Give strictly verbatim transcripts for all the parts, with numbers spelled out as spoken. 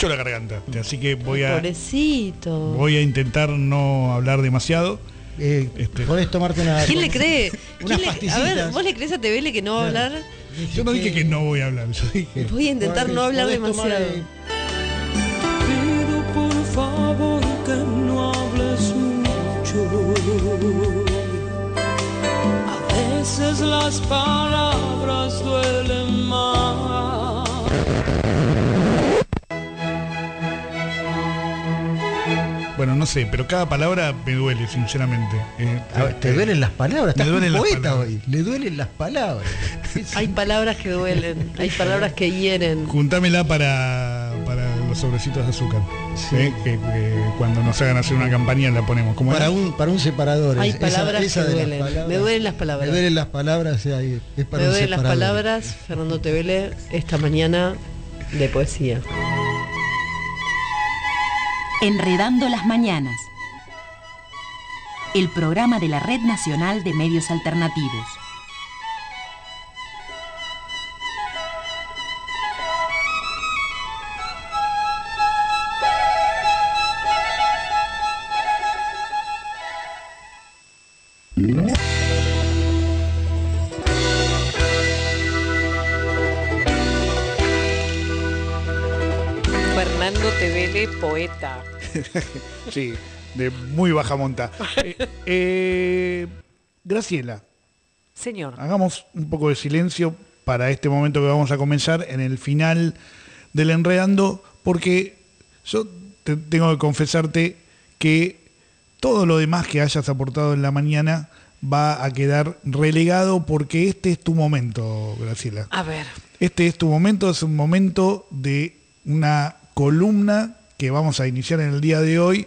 mucho la garganta, así que voy a... Pobrecito. Voy a intentar no hablar demasiado. Eh, este. Podés tomarte una... ¿Quién le cree? Unas ¿Quién le, a pastillitas. ver, ¿vos le crees a Tevele que no va a Claro. hablar? Yo no dije que no voy a hablar, yo dije... Voy a intentar no hablar Podés tomar, demasiado. eh, Pido por favor que no hables mucho. A veces las palabras duelen más. Bueno, no sé, pero cada palabra me duele, sinceramente. Eh, A ver, te duelen las palabras, Me estás duelen un las poeta palabras. hoy, le duelen las palabras. Hay palabras que duelen, hay palabras que hieren. Juntámela para, para los sobrecitos de azúcar. Sí. ¿eh? Que, que cuando nos hagan hacer una campaña la ponemos. ¿Cómo Para era? un, para un separador. Hay esa- palabras esa que de las duelen. palabras. Me duelen las palabras. Me duelen las palabras, eh, ahí, es para Me un duelen las separador. palabras, Fernando Tevele, esta mañana de poesía. Enredando las mañanas. El programa de la Red Nacional de Medios Alternativos. Fernando Tevele, poeta. Sí, de muy baja monta. Eh, eh, Graciela, Señor. hagamos un poco de silencio para este momento que vamos a comenzar en el final del Enredando, porque yo te, tengo que confesarte que todo lo demás que hayas aportado en la mañana va a quedar relegado, porque este es tu momento, Graciela. A ver. Este es tu momento, es un momento de una columna que vamos a iniciar en el día de hoy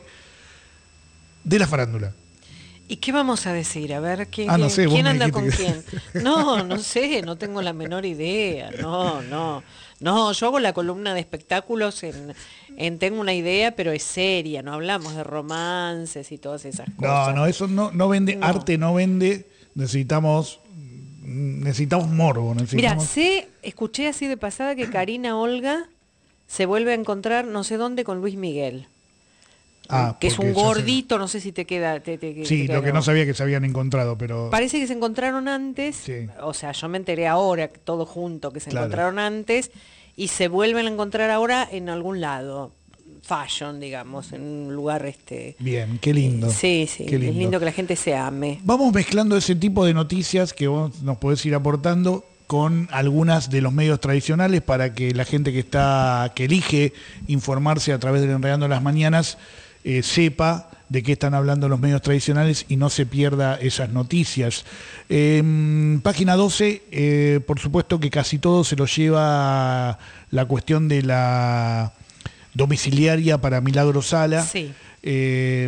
de la farándula. ¿Y qué vamos a decir? A ver, ¿quién, Ah, no quién- sé, vos quién me anda dijiste con que- quién? No, no sé, no tengo la menor idea. No, no. No, yo hago la columna de espectáculos en, en Tengo una idea, pero es seria, no hablamos de romances y todas esas No, cosas. no, eso no, no vende, No. arte no vende, necesitamos necesitamos morbo, Mira, necesitamos... sé, escuché así de pasada que Karina Olga se vuelve a encontrar no sé dónde con Luis Miguel. Ah, que es porque un ya sé- gordito, no sé si te queda... Te, te- te Sí, queda lo que no grabado. sabía que se habían encontrado, pero... Parece que se encontraron antes, Sí. o sea, yo me enteré ahora, todo junto, que se Claro. encontraron antes, y se vuelven a encontrar ahora en algún lado, fashion, digamos, en un lugar este... Bien, qué lindo. Sí, sí, qué es lindo que la gente se ame. Vamos mezclando ese tipo de noticias que vos nos podés ir aportando con algunas de los medios tradicionales para que la gente que está que elige informarse a través del Enredando las Mañanas eh, sepa de qué están hablando los medios tradicionales y no se pierda esas noticias. Eh, página doce, eh, por supuesto que casi todo se lo lleva la cuestión de la domiciliaria para Milagro Sala. Sí. Eh,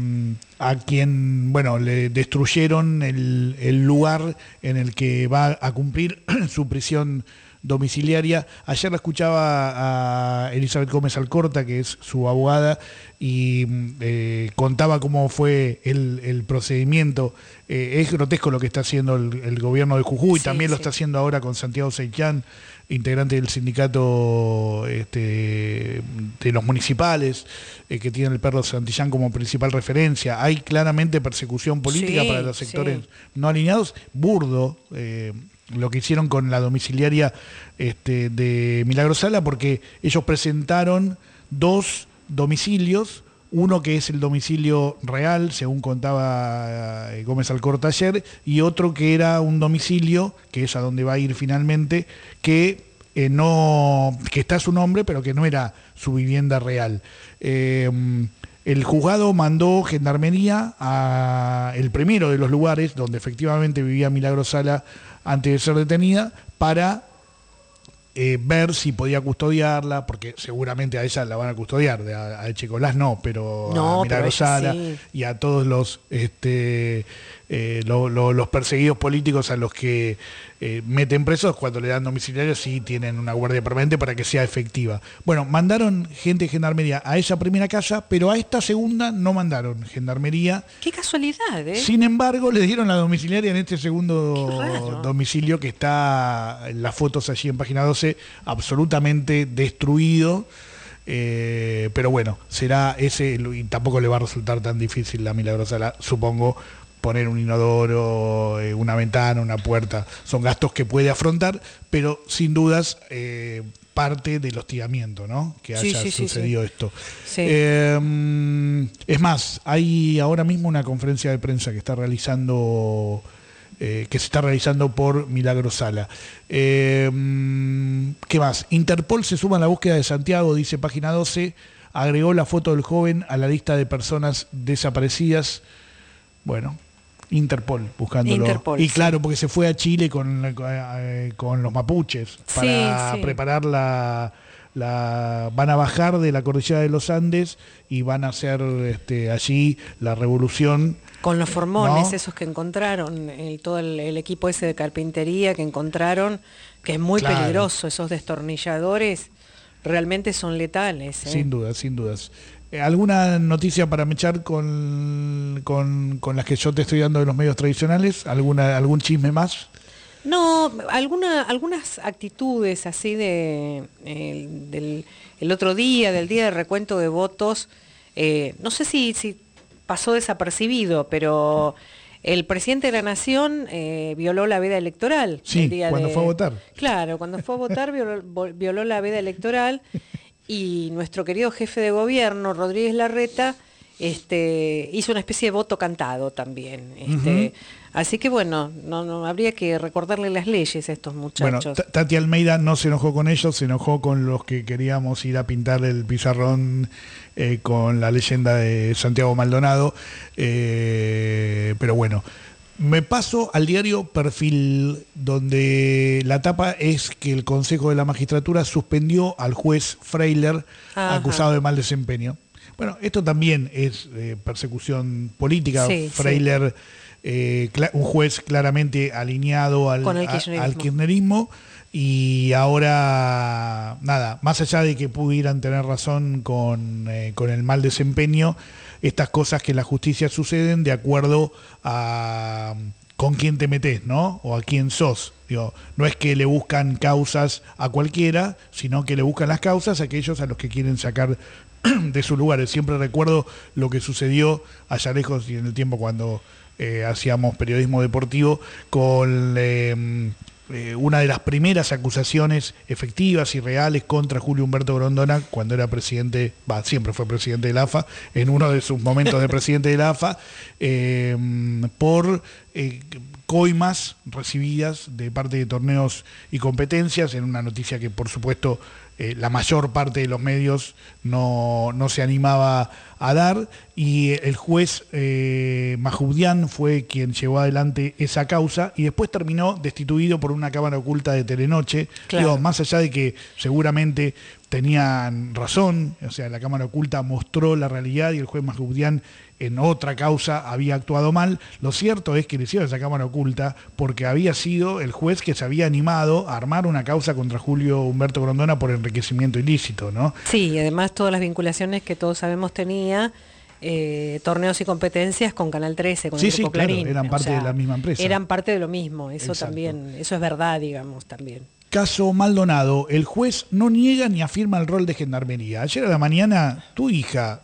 a quien, bueno, le destruyeron el, el lugar en el que va a cumplir su prisión domiciliaria. Ayer la escuchaba a Elizabeth Gómez Alcorta, que es su abogada, y eh, contaba cómo fue el, el procedimiento. Eh, es grotesco lo que está haciendo el, el gobierno de Jujuy, Sí, también lo sí. está haciendo ahora con Santiago Seichán, integrante del sindicato este, de los municipales, eh, que tiene el perro Santillán como principal referencia. Hay claramente persecución política Sí, para los sectores sí. no alineados. Burdo eh, lo que hicieron con la domiciliaria este, de Milagro Sala, porque ellos presentaron dos domicilios, uno que es el domicilio real, según contaba eh, Gómez Alcorta ayer, y otro que era un domicilio, que es a donde va a ir finalmente, que eh, no que está su nombre, pero que no era su vivienda real. Eh, el juzgado mandó gendarmería a el primero de los lugares donde efectivamente vivía Milagro Sala antes de ser detenida, para Eh, ver si podía custodiarla, porque seguramente a ella la van a custodiar, a, a Echecolás no, pero No, a Milagro pero ella Sala sí. y a todos los este eh, lo- lo- los perseguidos políticos a los que eh, meten presos cuando le dan domiciliario, sí tienen una guardia permanente para que sea efectiva. Bueno, mandaron gente de gendarmería a esa primera casa, pero a esta segunda no mandaron gendarmería. Qué casualidad, ¿eh? Sin embargo, le dieron la domiciliaria en este segundo Qué raro. domicilio que está en las fotos allí en página doce, absolutamente destruido. Eh, pero bueno, será ese, y tampoco le va a resultar tan difícil a Milagrosala, supongo, poner un inodoro, eh, una ventana, una puerta. Son gastos que puede afrontar, pero sin dudas eh, parte del hostigamiento, ¿no? Que haya Sí, sí, sí, sucedido sí. esto. Sí. Eh, es más, hay ahora mismo una conferencia de prensa que está realizando... Eh, que se está realizando por Milagrosala. Eh, ¿Qué más? Interpol se suma a la búsqueda de Santiago, dice página doce, agregó la foto del joven a la lista de personas desaparecidas. Bueno, Interpol buscándolo. Interpol, y sí. claro, porque se fue a Chile con, eh, con los mapuches para Sí, sí. preparar la... La, van a bajar de la cordillera de los Andes y van a hacer este, allí la revolución. Con los formones, ¿No? esos que encontraron, el, todo el, el equipo ese de carpintería que encontraron, que es muy Claro. peligroso, esos destornilladores realmente son letales. ¿eh? Sin dudas, sin dudas. Eh, ¿Alguna noticia para mechar con, con, con las que yo te estoy dando de los medios tradicionales? ¿Alguna, ¿Algún chisme más? No, alguna, algunas actitudes así de eh, del el otro día, del día de recuento de votos, eh, no sé si, si pasó desapercibido, pero el presidente de la Nación eh, violó la veda electoral. Sí, el día cuando de- fue a votar. Claro, cuando fue a votar violó, vo- violó la veda electoral y nuestro querido jefe de gobierno, Rodríguez Larreta, este, hizo una especie de voto cantado también. Este, Ujú. Así que bueno, no, no habría que recordarle las leyes a estos Bueno, muchachos. Ta- Tati Almeida no se enojó con ellos, se enojó con los que queríamos ir a pintar el pizarrón eh, con la leyenda de Santiago Maldonado. Eh, pero bueno, me paso al diario Perfil, donde la tapa es que el Consejo de la Magistratura suspendió al juez Freiler, Ajá. acusado de mal desempeño. Bueno, esto también es eh, persecución política. Sí, Freiler, eh, cla- un juez claramente alineado al, Con el a- kirchnerismo. al kirchnerismo, y ahora, nada, más allá de que pudieran tener razón con, eh, con el mal desempeño, estas cosas que en la justicia suceden de acuerdo a con quién te metés, ¿no? O a quién sos. Digo, no es que le buscan causas a cualquiera, sino que le buscan las causas a aquellos a los que quieren sacar de sus lugares. Siempre recuerdo lo que sucedió allá lejos y en el tiempo cuando eh, hacíamos periodismo deportivo con eh, eh, una de las primeras acusaciones efectivas y reales contra Julio Humberto Grondona cuando era presidente, va, siempre fue presidente de la A F A, en uno de sus momentos de presidente de la A F A, eh, por eh, coimas recibidas de parte de torneos y competencias, en una noticia que por supuesto eh, la mayor parte de los medios no, no se animaba a dar, y el juez eh, Majubdian fue quien llevó adelante esa causa y después terminó destituido por una cámara oculta de Telenoche. Claro. Digo, más allá de que seguramente tenían razón, o sea, la cámara oculta mostró la realidad y el juez Majubdian en otra causa había actuado mal, lo cierto es que le hicieron esa cámara oculta porque había sido el juez que se había animado a armar una causa contra Julio Humberto Grondona por enriquecimiento ilícito, ¿no? Sí, y además todas las vinculaciones que todos sabemos tenía, eh, torneos y competencias con Canal trece, con Sí, el sí, Grupo claro, Clarín. eran O parte sea, de la misma empresa. Eran parte de lo mismo, eso Exacto. también, eso es verdad, digamos, también. Caso Maldonado, el juez no niega ni afirma el rol de gendarmería. Ayer a la mañana, tu hija,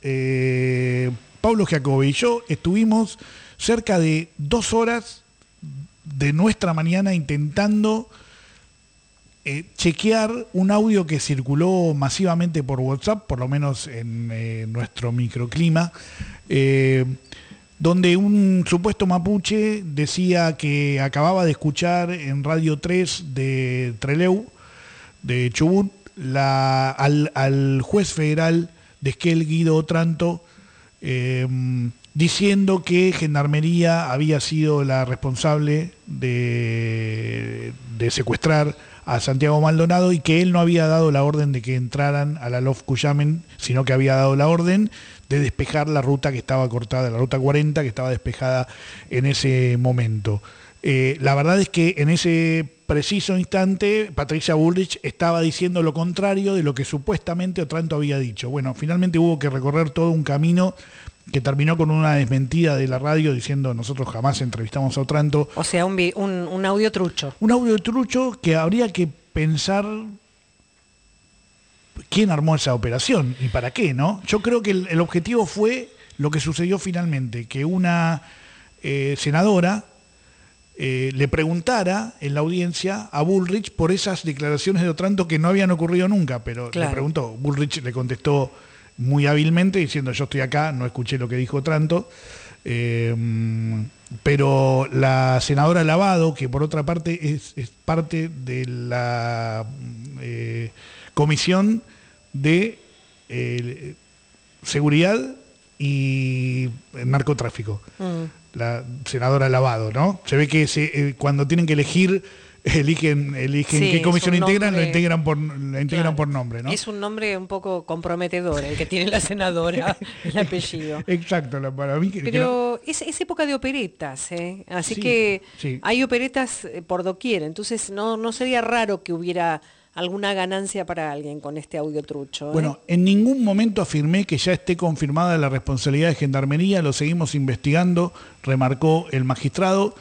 eh, Pablo Giacobbe y yo estuvimos cerca de dos horas de nuestra mañana intentando eh, chequear un audio que circuló masivamente por WhatsApp, por lo menos en eh, nuestro microclima, eh, donde un supuesto mapuche decía que acababa de escuchar en Radio tres de Trelew, de Chubut, la, al, al juez federal de Esquel, Guido Otranto, eh, diciendo que Gendarmería había sido la responsable de, de secuestrar a Santiago Maldonado y que él no había dado la orden de que entraran a la Lof Cuyamen, sino que había dado la orden de despejar la ruta que estaba cortada, la ruta cuarenta, que estaba despejada en ese momento. Eh, la verdad es que en ese preciso instante Patricia Bullrich estaba diciendo lo contrario de lo que supuestamente Otranto había dicho. Bueno, finalmente hubo que recorrer todo un camino que terminó con una desmentida de la radio diciendo nosotros jamás entrevistamos a Otranto. O sea, un, vi- un, un audio trucho. Un audio trucho que habría que pensar quién armó esa operación y para qué, ¿no? Yo creo que el, el objetivo fue lo que sucedió finalmente, que una eh, senadora eh, le preguntara en la audiencia a Bullrich por esas declaraciones de Otranto que no habían ocurrido nunca, pero Claro. le preguntó. Bullrich le contestó muy hábilmente diciendo: yo estoy acá, no escuché lo que dijo Otranto. Eh, pero la senadora Lavado, que por otra parte es, es parte de la eh, comisión de eh, seguridad y narcotráfico, Mm. la senadora Lavado, ¿no? Se ve que se, eh, cuando tienen que elegir, eligen, eligen Sí, qué es comisión un integran, nombre- lo integran por, la integran Claro. por nombre, ¿no? Es un nombre un poco comprometedor el que tiene la senadora, el apellido. Exacto, la- para mí que- que no- Pero es, es época de operetas, ¿eh? Así Sí, que sí. hay operetas eh, por doquier, entonces no, no sería raro que hubiera alguna ganancia para alguien con este audio trucho. ¿eh? Bueno, en ningún momento afirmé que ya esté confirmada la responsabilidad de Gendarmería, lo seguimos investigando, remarcó el magistrado,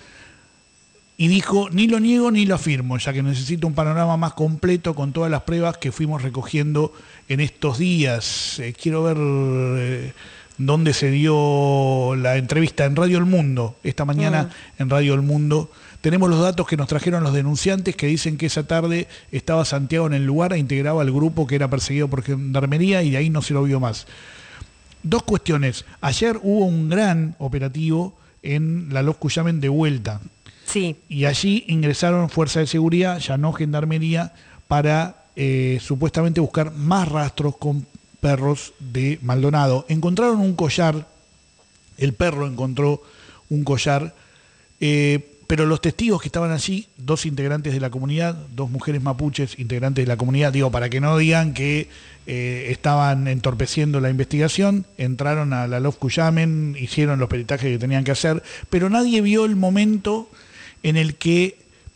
y dijo: ni lo niego ni lo afirmo, ya que necesito un panorama más completo con todas las pruebas que fuimos recogiendo en estos días. Eh, quiero ver eh, dónde se dio la entrevista en Radio El Mundo, esta mañana Mm. en Radio El Mundo. Tenemos los datos que nos trajeron los denunciantes, que dicen que esa tarde estaba Santiago en el lugar e integraba el grupo que era perseguido por Gendarmería, y de ahí no se lo vio más. Dos cuestiones. Ayer hubo un gran operativo en la Los Cuyamen de vuelta, Sí, y allí ingresaron fuerzas de seguridad, ya no Gendarmería, para eh, supuestamente buscar más rastros con perros de Maldonado. Encontraron un collar, el perro encontró un collar, eh, pero los testigos que estaban allí, dos integrantes de la comunidad, dos mujeres mapuches integrantes de la comunidad, digo, para que no digan que eh, estaban entorpeciendo la investigación, entraron a la Los Cuyamen, hicieron los peritajes que tenían que hacer, pero nadie vio el momento en el que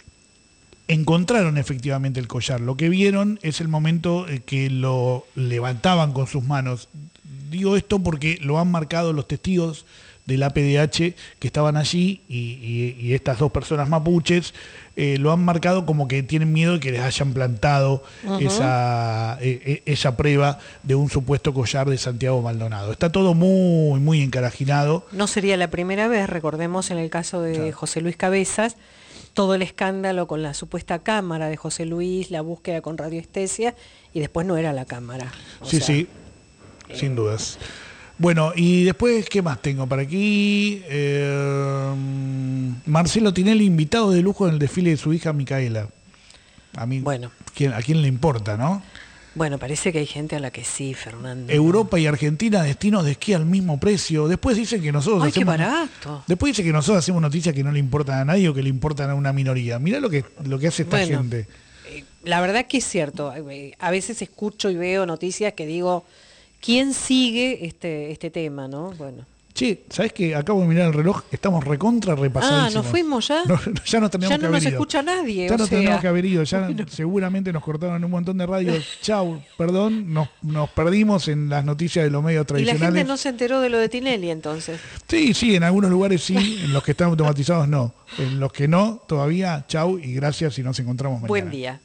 encontraron efectivamente el collar. Lo que vieron es el momento eh, que lo levantaban con sus manos. Digo esto porque lo han marcado los testigos de la P D H que estaban allí, y, y- y estas dos personas mapuches eh, lo han marcado como que tienen miedo de que les hayan plantado esa, eh, eh, esa prueba de un supuesto collar de Santiago Maldonado. Está todo muy, muy encarajinado. no sería la primera vez, recordemos en el caso de Claro. José Luis Cabezas, todo el escándalo con la supuesta cámara de José Luis, la búsqueda con radiestesia, y después no era la cámara. O Sí, sea, sí, sin dudas. Bueno, y después, ¿qué más tengo para aquí? Eh, Marcelo Tinelli, invitado de lujo en el desfile de su hija Micaela. A mí, Bueno. ¿quién- ¿a quién le importa, no? Bueno, parece que hay gente a la que sí, Fernando. Europa y Argentina, destinos de esquí al mismo precio. Después dicen que nosotros Ay, qué hacemos... barato. Después dicen que nosotros hacemos noticias que no le importan a nadie o que le importan a una minoría. Mirá lo que, lo que hace esta Bueno. gente. Eh, La verdad que es cierto. eh, A veces escucho y veo noticias que digo, ¿quién sigue este, este tema, no? Bueno. Che, ¿sabés que acabo de mirar el reloj? Estamos recontra repasadísimos. Ah, ¿nos fuimos ya? No, ya nos tenemos Ya que no haber nos ido. escucha nadie, Ya o nos sea. tenemos que haber ido. Ya Bueno. seguramente nos cortaron un montón de radios. Chau, perdón, nos, nos perdimos en las noticias de los medios Y la tradicionales. gente no se enteró de lo de Tinelli entonces. Sí, sí, en algunos lugares sí, en los que están automatizados no. En los que no, todavía, chau y gracias y nos encontramos mañana. Buen día.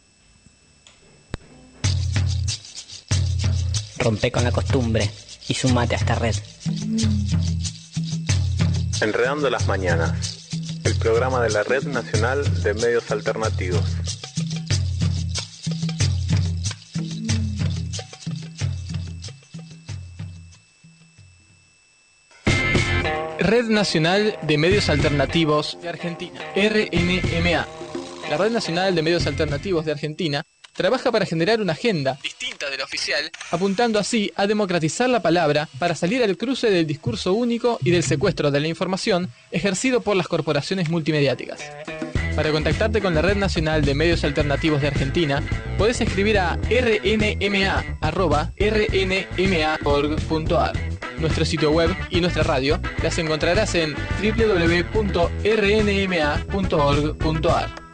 Rompe con la costumbre y sumate a esta red. Enredando las Mañanas, el programa de la Red Nacional de Medios Alternativos. Red Nacional de Medios Alternativos de Argentina, R N M A. La Red Nacional de Medios Alternativos de Argentina trabaja para generar una agenda distinta de la oficial, apuntando así a democratizar la palabra para salir al cruce del discurso único y del secuestro de la información ejercido por las corporaciones multimediáticas. Para contactarte con la Red Nacional de Medios Alternativos de Argentina, podés escribir a r n m a arroba r n m a punto org punto a r. Nuestro sitio web y nuestra radio las encontrarás en w w w punto r n m a punto org punto a r.